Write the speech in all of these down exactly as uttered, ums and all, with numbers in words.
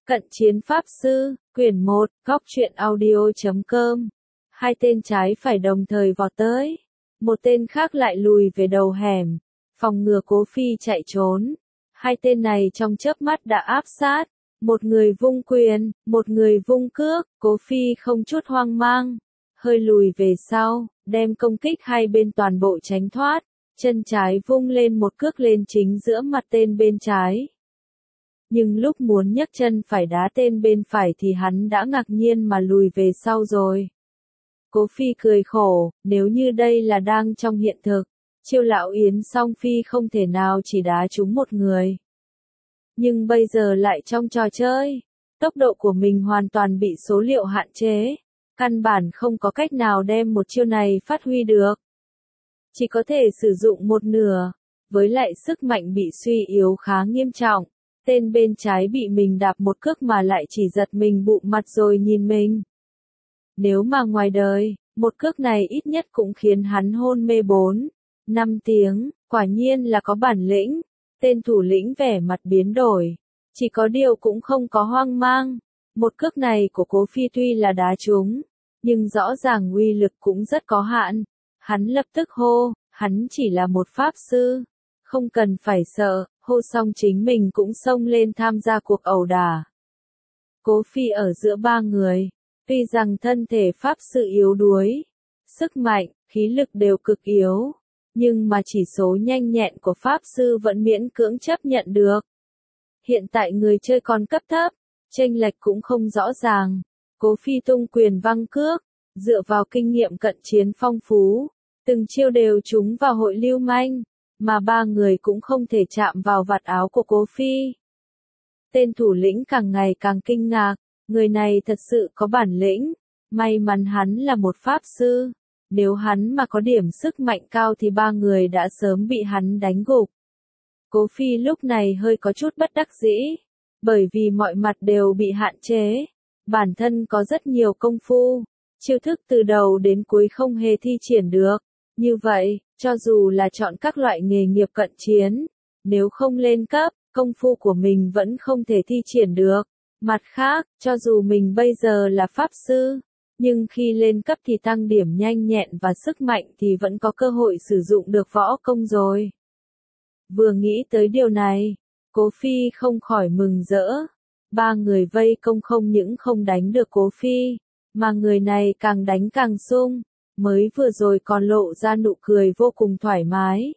Cận chiến pháp sư, quyển một, góc truyện audio chấm com. Hai tên trái phải đồng thời vọt tới. Một tên khác lại lùi về đầu hẻm, phòng ngừa Cố Phi chạy trốn. Hai tên này trong chớp mắt đã áp sát. Một người vung quyền, một người vung cước, Cố Phi không chút hoang mang. Hơi lùi về sau, đem công kích hai bên toàn bộ tránh thoát. Chân trái vung lên một cước lên chính giữa mặt tên bên trái. Nhưng lúc muốn nhấc chân phải đá tên bên phải thì hắn đã ngạc nhiên mà lùi về sau rồi. Cố Phi cười khổ, nếu như đây là đang trong hiện thực, chiêu lão Yến song phi không thể nào chỉ đá trúng một người. Nhưng bây giờ lại trong trò chơi, tốc độ của mình hoàn toàn bị số liệu hạn chế, căn bản không có cách nào đem một chiêu này phát huy được. Chỉ có thể sử dụng một nửa, với lại sức mạnh bị suy yếu khá nghiêm trọng. Tên bên trái bị mình đạp một cước mà lại chỉ giật mình bụng mặt rồi nhìn mình. Nếu mà ngoài đời, một cước này ít nhất cũng khiến hắn hôn mê bốn, năm tiếng, quả nhiên là có bản lĩnh. Tên thủ lĩnh vẻ mặt biến đổi, chỉ có điều cũng không có hoang mang. Một cước này của Cố Phi tuy là đá trúng, nhưng rõ ràng uy lực cũng rất có hạn. Hắn lập tức hô, hắn chỉ là một pháp sư, không cần phải sợ. Hô xong chính mình cũng xông lên tham gia cuộc ẩu đả. Cố Phi ở giữa ba người, tuy rằng thân thể pháp sư yếu đuối, sức mạnh, khí lực đều cực yếu, nhưng mà chỉ số nhanh nhẹn của pháp sư vẫn miễn cưỡng chấp nhận được. Hiện tại người chơi còn cấp thấp, chênh lệch cũng không rõ ràng. Cố Phi tung quyền văng cước, dựa vào kinh nghiệm cận chiến phong phú, từng chiêu đều trúng vào hội lưu manh. Mà ba người cũng không thể chạm vào vạt áo của Cố Phi. Tên thủ lĩnh càng ngày càng kinh ngạc, người này thật sự có bản lĩnh, may mắn hắn là một pháp sư, nếu hắn mà có điểm sức mạnh cao thì ba người đã sớm bị hắn đánh gục. Cố Phi lúc này hơi có chút bất đắc dĩ, bởi vì mọi mặt đều bị hạn chế, bản thân có rất nhiều công phu, chiêu thức từ đầu đến cuối không hề thi triển được. Như vậy, cho dù là chọn các loại nghề nghiệp cận chiến, nếu không lên cấp, công phu của mình vẫn không thể thi triển được. Mặt khác, cho dù mình bây giờ là pháp sư, nhưng khi lên cấp thì tăng điểm nhanh nhẹn và sức mạnh thì vẫn có cơ hội sử dụng được võ công rồi. Vừa nghĩ tới điều này, Cố Phi không khỏi mừng rỡ. Ba người vây công không những không đánh được Cố Phi, mà người này càng đánh càng sung. Mới vừa rồi còn lộ ra nụ cười vô cùng thoải mái.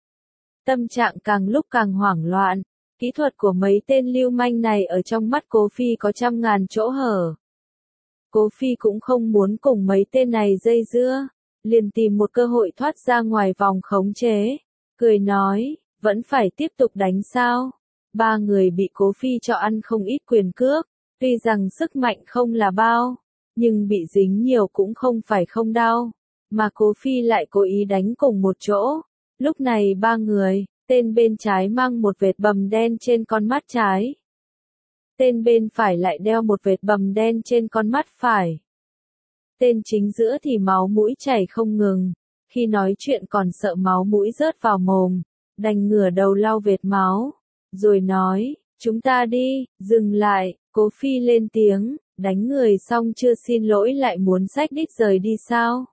Tâm trạng càng lúc càng hoảng loạn, kỹ thuật của mấy tên lưu manh này ở trong mắt Cố Phi có trăm ngàn chỗ hở. Cố Phi cũng không muốn cùng mấy tên này dây dưa, liền tìm một cơ hội thoát ra ngoài vòng khống chế, cười nói, vẫn phải tiếp tục đánh sao? Ba người bị Cố Phi cho ăn không ít quyền cước, tuy rằng sức mạnh không là bao, nhưng bị dính nhiều cũng không phải không đau, mà Cố Phi lại cố ý đánh cùng một chỗ. Lúc này ba người, tên bên trái mang một vệt bầm đen trên con mắt trái. Tên bên phải lại đeo một vệt bầm đen trên con mắt phải. Tên chính giữa thì máu mũi chảy không ngừng, khi nói chuyện còn sợ máu mũi rớt vào mồm, đành ngửa đầu lau vệt máu, rồi nói, chúng ta đi, dừng lại. Cố Phi lên tiếng, đánh người xong chưa xin lỗi lại muốn xách đít rời đi sao?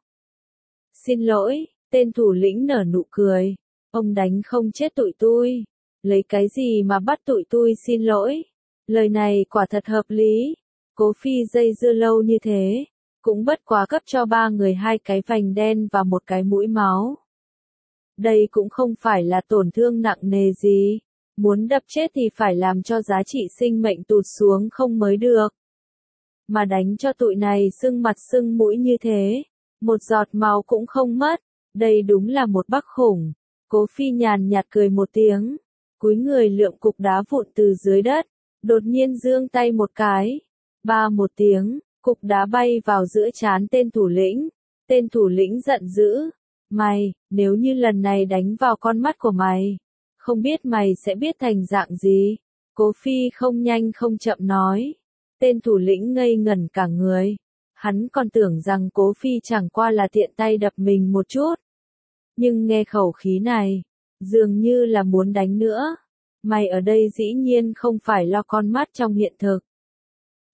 Xin lỗi, tên thủ lĩnh nở nụ cười, ông đánh không chết tụi tôi, lấy cái gì mà bắt tụi tôi xin lỗi? Lời này quả thật hợp lý. Cố Phi dây dưa lâu như thế, cũng bất quá cấp cho ba người hai cái vành đen và một cái mũi máu. Đây cũng không phải là tổn thương nặng nề gì. Muốn đập chết thì phải làm cho giá trị sinh mệnh tụt xuống không mới được. Mà đánh cho tụi này sưng mặt sưng mũi như thế, một giọt máu cũng không mất, đây đúng là một bác khủng. Cố Phi nhàn nhạt cười một tiếng, cúi người lượm cục đá vụn từ dưới đất, đột nhiên giương tay một cái, ba một tiếng, cục đá bay vào giữa trán tên thủ lĩnh. Tên thủ lĩnh giận dữ, mày, nếu như lần này đánh vào con mắt của mày, không biết mày sẽ biết thành dạng gì? Cố Phi không nhanh không chậm nói. Tên thủ lĩnh ngây ngẩn cả người. Hắn còn tưởng rằng Cố Phi chẳng qua là tiện tay đập mình một chút. Nhưng nghe khẩu khí này, dường như là muốn đánh nữa. Mày ở đây dĩ nhiên không phải lo con mắt trong hiện thực,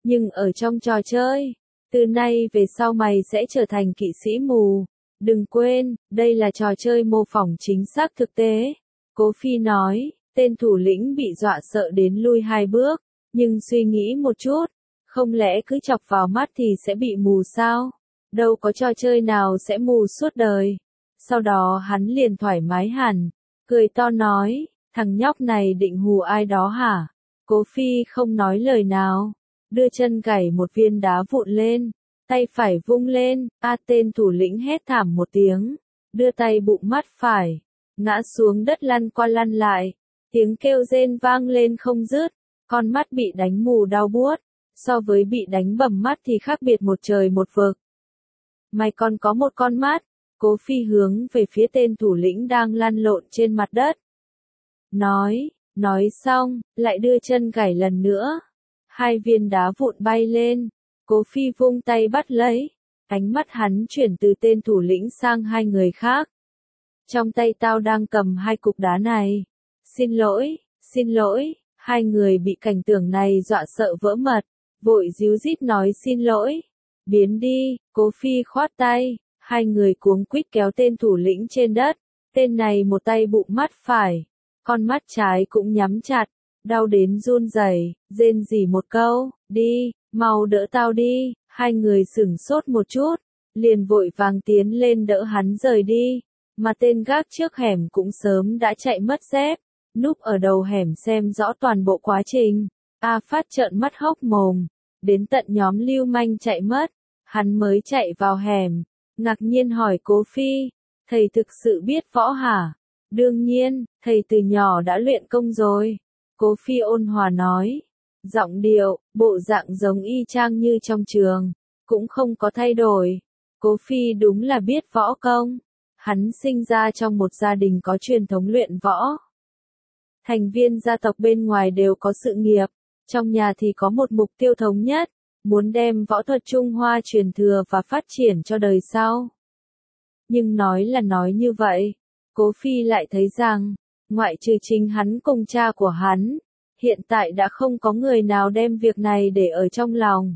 Nhưng ở trong trò chơi, từ nay về sau mày sẽ trở thành kỵ sĩ mù. Đừng quên, đây là trò chơi mô phỏng chính xác thực tế. Cố Phi nói, tên thủ lĩnh bị dọa sợ đến lui hai bước, nhưng suy nghĩ một chút, không lẽ cứ chọc vào mắt thì sẽ bị mù sao? Đâu có trò chơi nào sẽ mù suốt đời. Sau đó hắn liền thoải mái hẳn, cười to nói, thằng nhóc này định hù ai đó hả? Cố Phi không nói lời nào, đưa chân gảy một viên đá vụn lên, tay phải vung lên, a tên thủ lĩnh hét thảm một tiếng, đưa tay bụng mắt phải, ngã xuống đất lăn qua lăn lại, tiếng kêu rên vang lên không dứt, con mắt bị đánh mù đau buốt, so với bị đánh bầm mắt thì khác biệt một trời một vực. Mày còn có một con mắt, Cố Phi hướng về phía tên thủ lĩnh đang lăn lộn trên mặt đất. Nói, nói xong, lại đưa chân gảy lần nữa. Hai viên đá vụn bay lên, Cố Phi vung tay bắt lấy, ánh mắt hắn chuyển từ tên thủ lĩnh sang hai người khác. Trong tay tao đang cầm hai cục đá này. Xin lỗi, xin lỗi, hai người bị cảnh tượng này dọa sợ vỡ mật, vội díu dít nói xin lỗi. Biến đi, Cố Phi khoát tay, hai người cuống quýt kéo tên thủ lĩnh trên đất, tên này một tay bụng mắt phải, con mắt trái cũng nhắm chặt, đau đến run rẩy, rên rỉ một câu, đi, mau đỡ tao đi, hai người sửng sốt một chút, liền vội vàng tiến lên đỡ hắn rời đi, mà tên gác trước hẻm cũng sớm đã chạy mất dép, núp ở đầu hẻm xem rõ toàn bộ quá trình. A Phát trợn mắt hốc mồm, đến tận nhóm lưu manh chạy mất, hắn mới chạy vào hẻm, ngạc nhiên hỏi Cố Phi, thầy thực sự biết võ hả? Đương nhiên, thầy từ nhỏ đã luyện công rồi. Cố Phi ôn hòa nói, giọng điệu, bộ dạng giống y chang như trong trường, cũng không có thay đổi. Cố Phi đúng là biết võ công, hắn sinh ra trong một gia đình có truyền thống luyện võ. Thành viên gia tộc bên ngoài đều có sự nghiệp, trong nhà thì có một mục tiêu thống nhất, muốn đem võ thuật Trung Hoa truyền thừa và phát triển cho đời sau. Nhưng nói là nói như vậy, Cố Phi lại thấy rằng, ngoại trừ chính hắn cùng cha của hắn, hiện tại đã không có người nào đem việc này để ở trong lòng.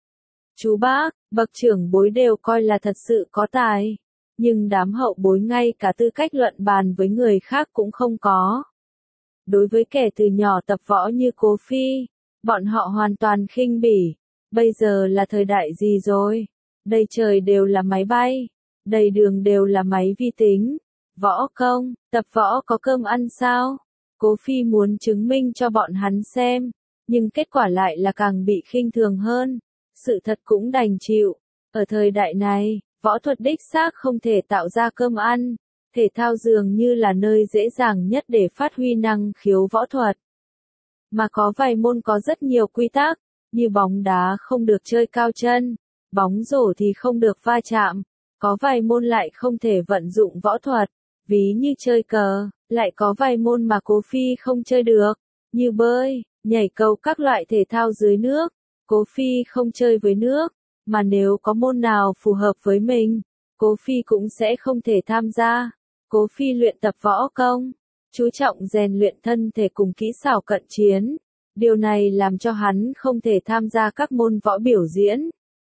Chú bác, bậc trưởng bối đều coi là thật sự có tài, nhưng đám hậu bối ngay cả tư cách luận bàn với người khác cũng không có. Đối với kẻ từ nhỏ tập võ như Cố Phi, bọn họ hoàn toàn khinh bỉ. Bây giờ là thời đại gì rồi? Đầy trời đều là máy bay, đầy đường đều là máy vi tính. Võ công, tập võ có cơm ăn sao? Cố Phi muốn chứng minh cho bọn hắn xem, nhưng kết quả lại là càng bị khinh thường hơn. Sự thật cũng đành chịu. Ở thời đại này, võ thuật đích xác không thể tạo ra cơm ăn. Thể thao dường như là nơi dễ dàng nhất để phát huy năng khiếu võ thuật. Mà có vài môn có rất nhiều quy tắc, như bóng đá không được chơi cao chân, bóng rổ thì không được va chạm. Có vài môn lại không thể vận dụng võ thuật, ví như chơi cờ, lại có vài môn mà Cố Phi không chơi được, như bơi, nhảy cầu các loại thể thao dưới nước. Cố Phi không chơi với nước, mà nếu có môn nào phù hợp với mình, Cố Phi cũng sẽ không thể tham gia. Cố Phi luyện tập võ công, chú trọng rèn luyện thân thể cùng kỹ xảo cận chiến. Điều này làm cho hắn không thể tham gia các môn võ biểu diễn.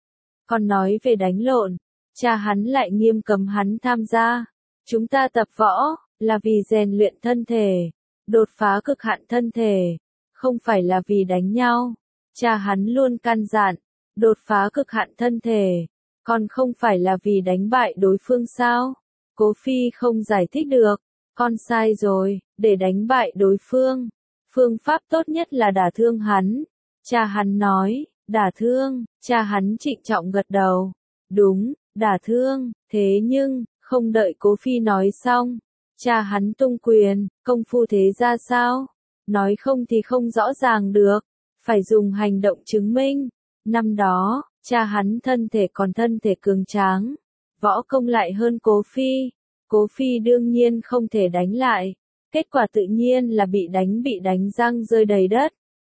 Còn nói về đánh lộn, cha hắn lại nghiêm cấm hắn tham gia. Chúng ta tập võ, là vì rèn luyện thân thể, đột phá cực hạn thân thể, không phải là vì đánh nhau. Cha hắn luôn căn dặn, đột phá cực hạn thân thể, còn không phải là vì đánh bại đối phương sao? Cố Phi không giải thích được, con sai rồi, để đánh bại đối phương. Phương pháp tốt nhất là đả thương hắn. Cha hắn nói, đả thương, cha hắn trịnh trọng gật đầu. Đúng, đả thương, thế nhưng, không đợi Cố Phi nói xong. Cha hắn tung quyền, công phu thế ra sao? Nói không thì không rõ ràng được, phải dùng hành động chứng minh. Năm đó, cha hắn thân thể còn thân thể cường tráng, võ công lại hơn Cố Phi. Cố Phi đương nhiên không thể đánh lại. Kết quả tự nhiên là bị đánh bị đánh răng rơi đầy đất.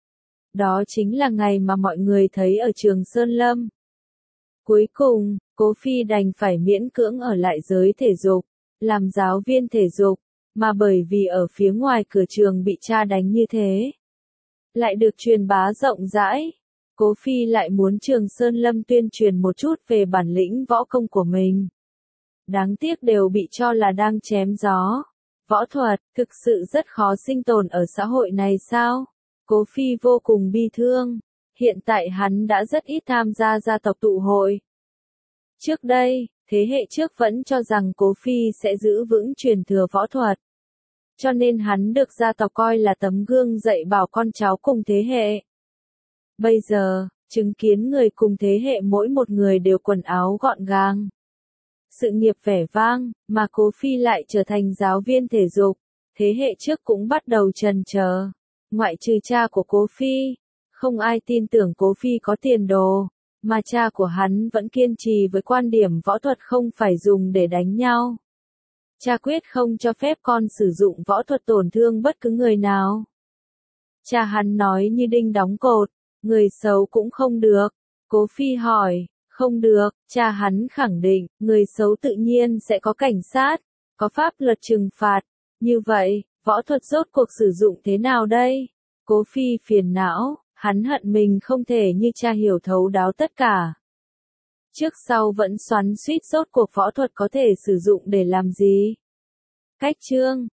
Đó chính là ngày mà mọi người thấy ở trường Sơn Lâm. Cuối cùng, Cố Phi đành phải miễn cưỡng ở lại giới thể dục, làm giáo viên thể dục, mà bởi vì ở phía ngoài cửa trường bị cha đánh như thế, lại được truyền bá rộng rãi. Cố Phi lại muốn Trường Sơn Lâm tuyên truyền một chút về bản lĩnh võ công của mình. Đáng tiếc đều bị cho là đang chém gió. Võ thuật, thực sự rất khó sinh tồn ở xã hội này sao? Cố Phi vô cùng bi thương. Hiện tại hắn đã rất ít tham gia gia tộc tụ hội. Trước đây, thế hệ trước vẫn cho rằng Cố Phi sẽ giữ vững truyền thừa võ thuật. Cho nên hắn được gia tộc coi là tấm gương dạy bảo con cháu cùng thế hệ. Bây giờ, chứng kiến người cùng thế hệ mỗi một người đều quần áo gọn gàng. Sự nghiệp vẻ vang, mà Cố Phi lại trở thành giáo viên thể dục. Thế hệ trước cũng bắt đầu chần chờ. Ngoại trừ cha của Cố Phi, không ai tin tưởng Cố Phi có tiền đồ, mà cha của hắn vẫn kiên trì với quan điểm võ thuật không phải dùng để đánh nhau. Cha quyết không cho phép con sử dụng võ thuật tổn thương bất cứ người nào. Cha hắn nói như đinh đóng cột, người xấu cũng không được. Cố Phi hỏi, không được, cha hắn khẳng định, người xấu tự nhiên sẽ có cảnh sát, có pháp luật trừng phạt. Như vậy, võ thuật rốt cuộc sử dụng thế nào đây? Cố Phi phiền não, hắn hận mình không thể như cha hiểu thấu đáo tất cả. Trước sau vẫn xoắn xuýt rốt cuộc võ thuật có thể sử dụng để làm gì? Cách chương